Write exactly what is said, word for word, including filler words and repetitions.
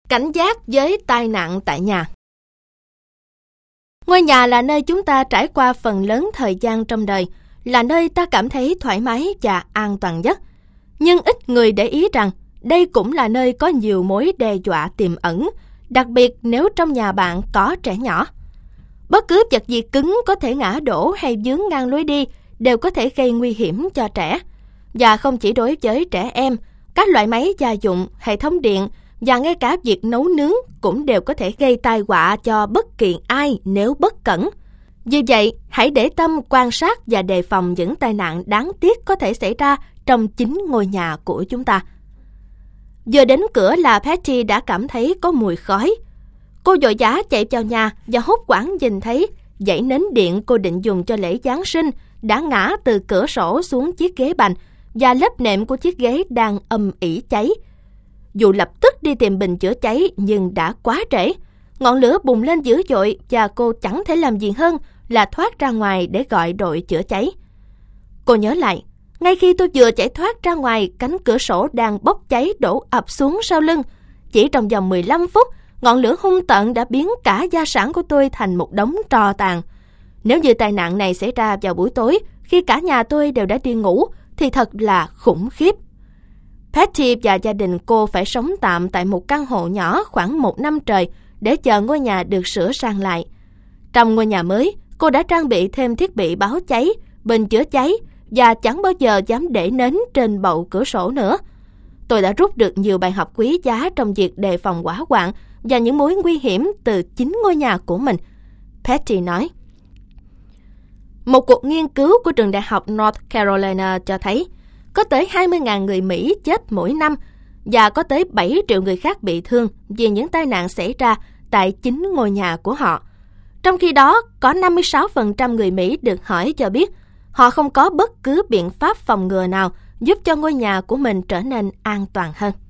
Cảnh giác với tai nạn tại nhà. Ngôi nhà là nơi chúng ta trải qua phần lớn thời gian trong đời, là nơi ta cảm thấy thoải mái và an toàn nhất. Nhưng ít người để ý rằng đây cũng là nơi có nhiều mối đe dọa tiềm ẩn, đặc biệt nếu trong nhà bạn có trẻ nhỏ. Bất cứ vật gì cứng có thể ngã đổ hay vướng ngang lối đi đều có thể gây nguy hiểm cho trẻ. Và không chỉ đối với trẻ em, các loại máy gia dụng, hệ thống điện và ngay cả việc nấu nướng cũng đều có thể gây tai họa cho bất kỳ ai nếu bất cẩn. Vì vậy, hãy để tâm quan sát và đề phòng những tai nạn đáng tiếc có thể xảy ra trong chính ngôi nhà của chúng ta. Vừa đến cửa là Patty đã cảm thấy có mùi khói. Cô vội vã chạy vào nhà và hốt hoảng nhìn thấy dãy nến điện cô định dùng cho lễ Giáng sinh đã ngã từ cửa sổ xuống chiếc ghế bành và lớp nệm của chiếc ghế đang âm ỉ cháy. Dù lập tức đi tìm bình chữa cháy nhưng đã quá trễ. Ngọn lửa bùng lên dữ dội và cô chẳng thể làm gì hơn là thoát ra ngoài để gọi đội chữa cháy. Cô nhớ lại, ngay khi tôi vừa chạy thoát ra ngoài, cánh cửa sổ đang bốc cháy đổ ập xuống sau lưng. Chỉ trong vòng mười lăm phút, ngọn lửa hung tợn đã biến cả gia sản của tôi thành một đống tro tàn. Nếu như tai nạn này xảy ra vào buổi tối, khi cả nhà tôi đều đã đi ngủ, thì thật là khủng khiếp. Patty và gia đình cô phải sống tạm tại một căn hộ nhỏ khoảng một năm trời để chờ ngôi nhà được sửa sang lại. Trong ngôi nhà mới, cô đã trang bị thêm thiết bị báo cháy, bình chữa cháy và chẳng bao giờ dám để nến trên bậu cửa sổ nữa. Tôi đã rút được nhiều bài học quý giá trong việc đề phòng hỏa hoạn và những mối nguy hiểm từ chính ngôi nhà của mình, Patty nói. Một cuộc nghiên cứu của trường đại học North Carolina cho thấy có tới hai mươi nghìn người Mỹ chết mỗi năm và có tới bảy triệu người khác bị thương vì những tai nạn xảy ra tại chính ngôi nhà của họ. Trong khi đó, có năm mươi sáu phần trăm người Mỹ được hỏi cho biết họ không có bất cứ biện pháp phòng ngừa nào giúp cho ngôi nhà của mình trở nên an toàn hơn.